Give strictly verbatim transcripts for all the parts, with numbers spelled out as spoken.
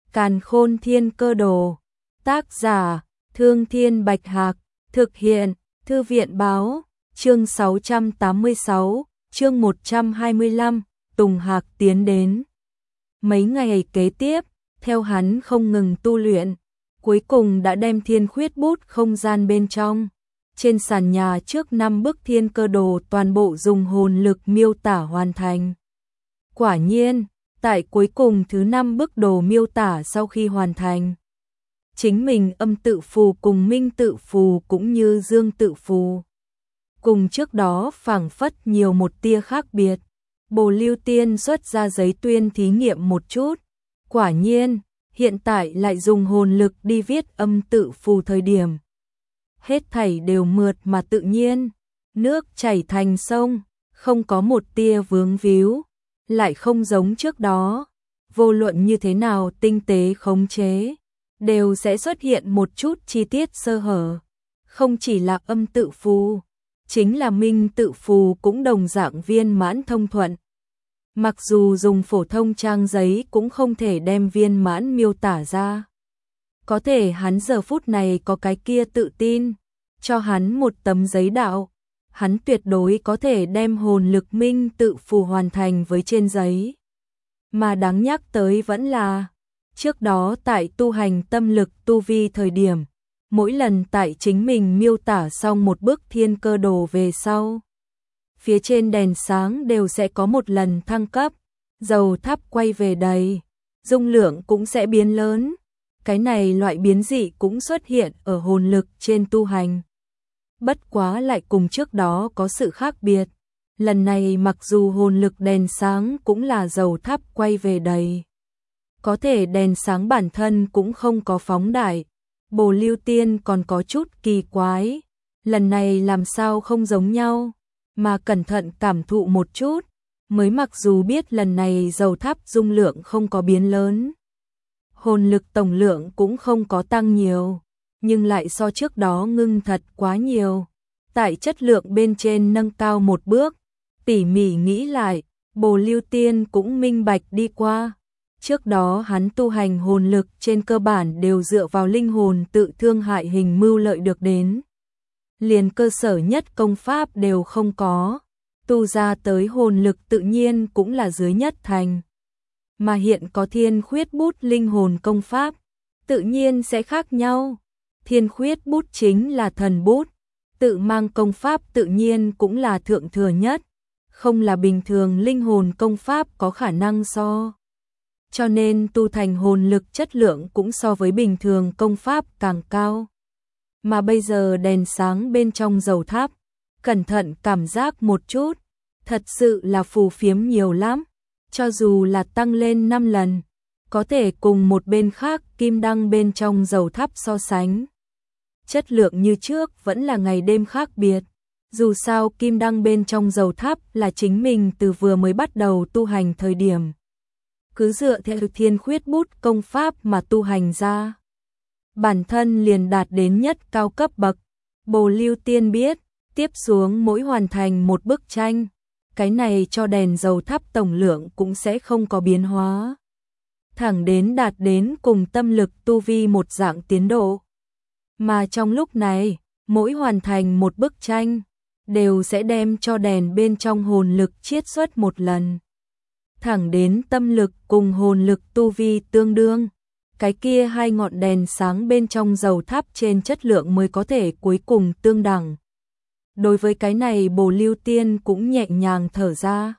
Càn Khôn Thiên Cơ Đồ. Tác giả: Thương Thiên Bạch Hạc. Thực hiện: Thư viện báo. Chương sáu trăm tám mươi sáu, chương một trăm hai mươi lăm, Tùng Hạc tiến đến. Mấy ngày kế tiếp, theo hắn không ngừng tu luyện, cuối cùng đã đem Thiên Khuyết Bút không gian bên trong. Trên sàn nhà trước năm bức Thiên Cơ Đồ toàn bộ dùng hồn lực miêu tả hoàn thành. Quả nhiên, tại cuối cùng thứ năm bức đồ miêu tả sau khi hoàn thành, chính mình âm tự phù cùng minh tự phù cũng như dương tự phù, cùng trước đó phảng phất nhiều một tia khác biệt. Bồ Lưu Tiên xuất ra giấy tuyên thí nghiệm một chút. Quả nhiên, hiện tại lại dùng hồn lực đi viết âm tự phù thời điểm, hết thảy đều mượt mà tự nhiên, nước chảy thành sông, không có một tia vướng víu, lại không giống trước đó, vô luận như thế nào tinh tế khống chế, đều sẽ xuất hiện một chút chi tiết sơ hở. Không chỉ là âm tự phù, chính là minh tự phù cũng đồng dạng viên mãn thông thuận. Mặc dù dùng phổ thông trang giấy cũng không thể đem viên mãn miêu tả ra. Có thể hắn giờ phút này có cái kia tự tin, cho hắn một tấm giấy đạo, hắn tuyệt đối có thể đem hồn lực minh tự phù hoàn thành với trên giấy. Mà đáng nhắc tới vẫn là, trước đó tại tu hành tâm lực tu vi thời điểm, mỗi lần tại chính mình miêu tả xong một bức Thiên Cơ Đồ về sau, phía trên đèn sáng đều sẽ có một lần thăng cấp, dầu thắp quay về đầy, dung lượng cũng sẽ biến lớn. Cái này loại biến dị cũng xuất hiện ở hồn lực trên tu hành. Bất quá lại cùng trước đó có sự khác biệt. Lần này mặc dù hồn lực đèn sáng cũng là dầu thắp quay về đầy, có thể đèn sáng bản thân cũng không có phóng đại. Bồ Lưu Tiên còn có chút kỳ quái, lần này làm sao không giống nhau, mà cẩn thận cảm thụ một chút, mới mặc dù biết lần này dầu thắp dung lượng không có biến lớn, hồn lực tổng lượng cũng không có tăng nhiều, nhưng lại so trước đó ngưng thật quá nhiều. Tại chất lượng bên trên nâng cao một bước, tỉ mỉ nghĩ lại, Bồ Lưu Tiên cũng minh bạch đi qua. Trước đó hắn tu hành hồn lực trên cơ bản đều dựa vào linh hồn tự thương hại hình mưu lợi được đến. Liền cơ sở nhất công pháp đều không có, tu ra tới hồn lực tự nhiên cũng là dưới nhất thành. Mà hiện có Thiên Khuyết Bút linh hồn công pháp, tự nhiên sẽ khác nhau. Thiên Khuyết Bút chính là thần bút, tự mang công pháp tự nhiên cũng là thượng thừa nhất, không là bình thường linh hồn công pháp có khả năng so. Cho nên tu thành hồn lực chất lượng cũng so với bình thường công pháp càng cao. Mà bây giờ đèn sáng bên trong dầu tháp, cẩn thận cảm giác một chút, thật sự là phù phiếm nhiều lắm. Cho dù là tăng lên năm lần, có thể cùng một bên khác kim đăng bên trong dầu tháp so sánh. Chất lượng như trước vẫn là ngày đêm khác biệt. Dù sao kim đăng bên trong dầu tháp là chính mình từ vừa mới bắt đầu tu hành thời điểm, cứ dựa theo Thiên Khuyết Bút công pháp mà tu hành ra, bản thân liền đạt đến nhất cao cấp bậc. Bồ Lưu Tiên biết, tiếp xuống mỗi hoàn thành một bức tranh, cái này cho đèn dầu thắp tổng lượng cũng sẽ không có biến hóa, thẳng đến đạt đến cùng tâm lực tu vi một dạng tiến độ. Mà trong lúc này, mỗi hoàn thành một bức tranh, đều sẽ đem cho đèn bên trong hồn lực chiết xuất một lần, thẳng đến tâm lực cùng hồn lực tu vi tương đương, cái kia hai ngọn đèn sáng bên trong dầu tháp trên chất lượng mới có thể cuối cùng tương đẳng. Đối với cái này Bồ Lưu Tiên cũng nhẹ nhàng thở ra.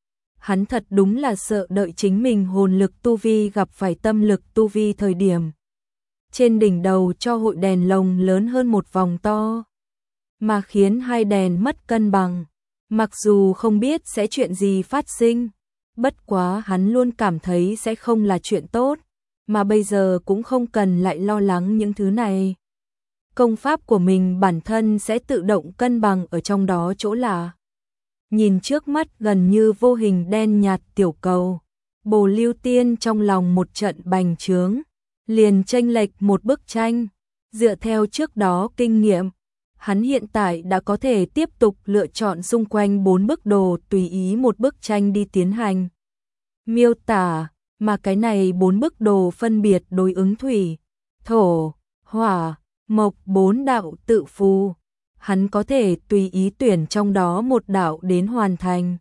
Hắn thật đúng là sợ đợi chính mình hồn lực tu vi gặp phải tâm lực tu vi thời điểm, trên đỉnh đầu cho hội đèn lồng lớn hơn một vòng to, mà khiến hai đèn mất cân bằng. Mặc dù không biết sẽ chuyện gì phát sinh, bất quá hắn luôn cảm thấy sẽ không là chuyện tốt, mà bây giờ cũng không cần lại lo lắng những thứ này. Công pháp của mình bản thân sẽ tự động cân bằng ở trong đó chỗ là. Nhìn trước mắt gần như vô hình đen nhạt tiểu cầu, Bồ Lưu Tiên trong lòng một trận bành trướng, liền chênh lệch một bức tranh. Dựa theo trước đó kinh nghiệm, hắn hiện tại đã có thể tiếp tục lựa chọn xung quanh bốn bức đồ tùy ý một bức tranh đi tiến hành miêu tả, mà cái này bốn bức đồ phân biệt đối ứng thủy, thổ, hỏa, mộc bốn đạo tự phù, hắn có thể tùy ý tuyển trong đó một đạo đến hoàn thành.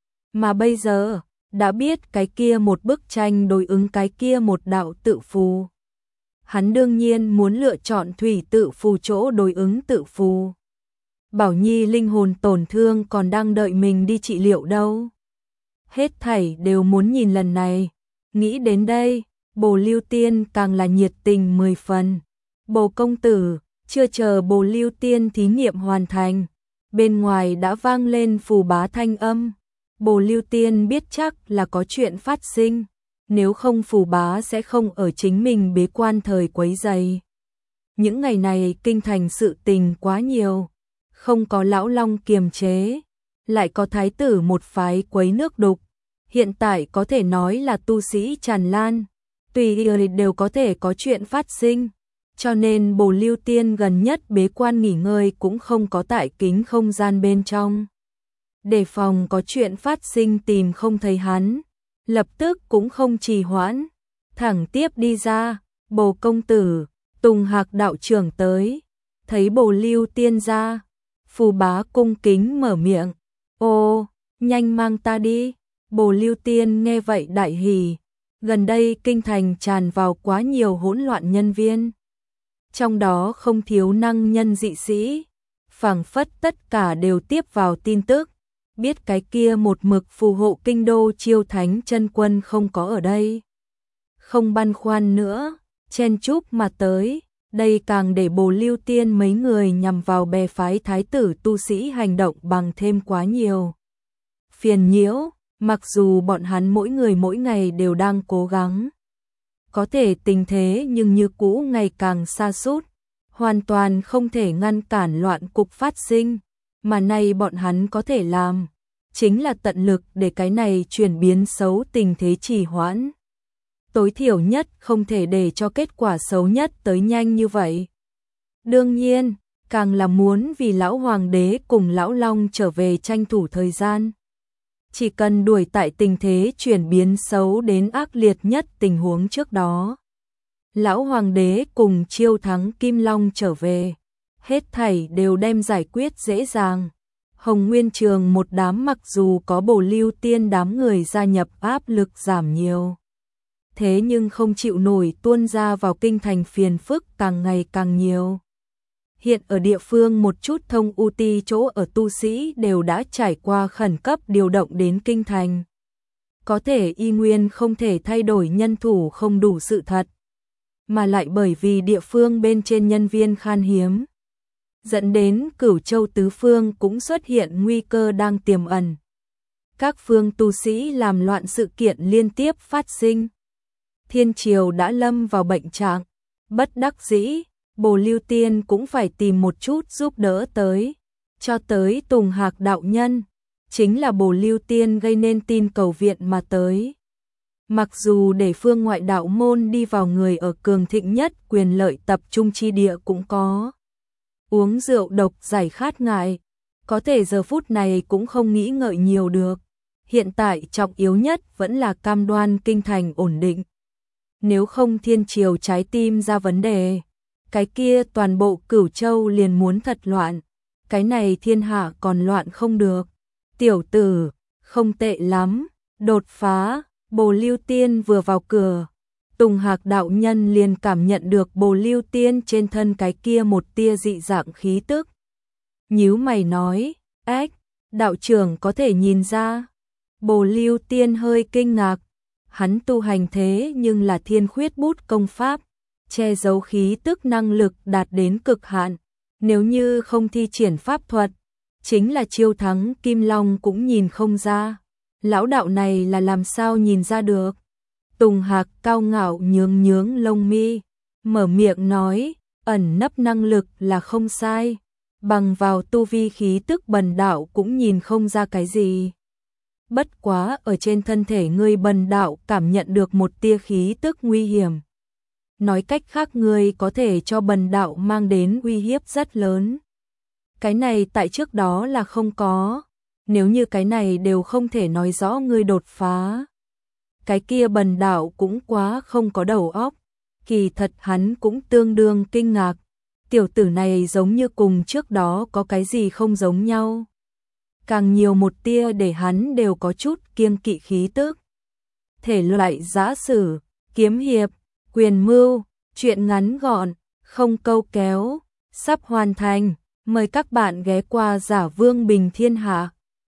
Mà bây giờ, đã biết cái kia một bức tranh đối ứng cái kia một đạo tự phù. Hắn đương nhiên muốn lựa chọn thủy tự phù chỗ đối ứng tự phù. Bảo Nhi linh hồn tổn thương còn đang đợi mình đi trị liệu đâu. Hết thảy đều muốn nhìn lần này. Nghĩ đến đây, Bồ Lưu Tiên càng là nhiệt tình mười phần. Bồ công tử, chưa chờ Bồ Lưu Tiên thí nghiệm hoàn thành, bên ngoài đã vang lên phù bá thanh âm. Bồ Lưu Tiên biết chắc là có chuyện phát sinh, nếu không phù bá sẽ không ở chính mình bế quan thời quấy rầy. Những ngày này kinh thành sự tình quá nhiều, không có lão long kiềm chế, lại có thái tử một phái quấy nước đục, hiện tại có thể nói là tu sĩ tràn lan, tùy ý đều có thể có chuyện phát sinh. Cho nên Bồ Lưu Tiên gần nhất bế quan nghỉ ngơi cũng không có tại kính không gian bên trong. Đề phòng có chuyện phát sinh tìm không thấy hắn, lập tức cũng không trì hoãn, thẳng tiếp đi ra. Bồ công tử, Tùng Hạc đạo trưởng tới, thấy Bồ Lưu Tiên ra, phù bá cung kính mở miệng, ô, nhanh mang ta đi. Bồ Lưu Tiên nghe vậy đại hỉ, gần đây kinh thành tràn vào quá nhiều hỗn loạn nhân viên, trong đó không thiếu năng nhân dị sĩ, phảng phất tất cả đều tiếp vào tin tức, biết cái kia một mực phù hộ kinh đô Chiêu Thánh chân quân không có ở đây. Không băn khoăn nữa, chen chúc mà tới, đây càng để Bồ Lưu Tiên mấy người nhằm vào bè phái thái tử tu sĩ hành động bằng thêm quá nhiều phiền nhiễu, mặc dù bọn hắn mỗi người mỗi ngày đều đang cố gắng. Có thể tình thế nhưng như cũ ngày càng sa sút, hoàn toàn không thể ngăn cản loạn cục phát sinh, mà nay bọn hắn có thể làm, chính là tận lực để cái này chuyển biến xấu tình thế trì hoãn. Tối thiểu nhất không thể để cho kết quả xấu nhất tới nhanh như vậy. Đương nhiên, càng là muốn vì lão hoàng đế cùng lão long trở về tranh thủ thời gian. Chỉ cần đuổi tại tình thế chuyển biến xấu đến ác liệt nhất tình huống trước đó. Lão hoàng đế cùng Chiêu Thắng Kim Long trở về, hết thảy đều đem giải quyết dễ dàng. Hồng Nguyên Trường một đám mặc dù có Bồ Lưu Tiên đám người gia nhập áp lực giảm nhiều, thế nhưng không chịu nổi tuôn ra vào kinh thành phiền phức càng ngày càng nhiều. Hiện ở địa phương một chút thông u ti chỗ ở tu sĩ đều đã trải qua khẩn cấp điều động đến kinh thành. Có thể y nguyên không thể thay đổi nhân thủ không đủ sự thật, mà lại bởi vì địa phương bên trên nhân viên khan hiếm, dẫn đến Cửu Châu tứ phương cũng xuất hiện nguy cơ đang tiềm ẩn. Các phương tu sĩ làm loạn sự kiện liên tiếp phát sinh. Thiên triều đã lâm vào bệnh trạng, bất đắc dĩ, Bồ Lưu Tiên cũng phải tìm một chút giúp đỡ tới, cho tới Tùng Hạc đạo nhân, chính là Bồ Lưu Tiên gây nên tin cầu viện mà tới. Mặc dù để phương ngoại đạo môn đi vào người ở cường thịnh nhất quyền lợi tập trung chi địa cũng có uống rượu độc giải khát ngại, có thể giờ phút này cũng không nghĩ ngợi nhiều được. Hiện tại trọng yếu nhất vẫn là cam đoan kinh thành ổn định. Nếu không thiên triều trái tim ra vấn đề, cái kia toàn bộ Cửu Châu liền muốn thật loạn, cái này thiên hạ còn loạn không được. Tiểu tử, không tệ lắm, đột phá. Bồ Lưu Tiên vừa vào cửa, Tùng Hạc đạo nhân liền cảm nhận được Bồ Lưu Tiên trên thân cái kia một tia dị dạng khí tức. Nhíu mày nói, ách, đạo trưởng có thể nhìn ra. Bồ Lưu Tiên hơi kinh ngạc, hắn tu hành thế nhưng là thiên khuyết bút công pháp, che giấu khí tức năng lực đạt đến cực hạn, nếu như không thi triển pháp thuật, chính là Chiêu Thắng Kim Long cũng nhìn không ra. Lão đạo này là làm sao nhìn ra được? Tùng Hạc cao ngạo nhướng nhướng lông mi, mở miệng nói, ẩn nấp năng lực là không sai, bằng vào tu vi khí tức bần đạo cũng nhìn không ra cái gì. Bất quá ở trên thân thể ngươi bần đạo cảm nhận được một tia khí tức nguy hiểm. Nói cách khác ngươi có thể cho bần đạo mang đến uy hiếp rất lớn. Cái này tại trước đó là không có. Nếu như cái này đều không thể nói rõ ngươi đột phá, cái kia bần đạo cũng quá không có đầu óc. Kỳ thật hắn cũng tương đương kinh ngạc, tiểu tử này giống như cùng trước đó có cái gì không giống nhau. Càng nhiều một tia để hắn đều có chút kiêng kỵ khí tức. Thể loại giã sử, kiếm hiệp, quyền mưu, truyện ngắn gọn, không câu kéo, sắp hoàn thành. Mời các bạn ghé qua Giả Vương Bình Thiên Hạ.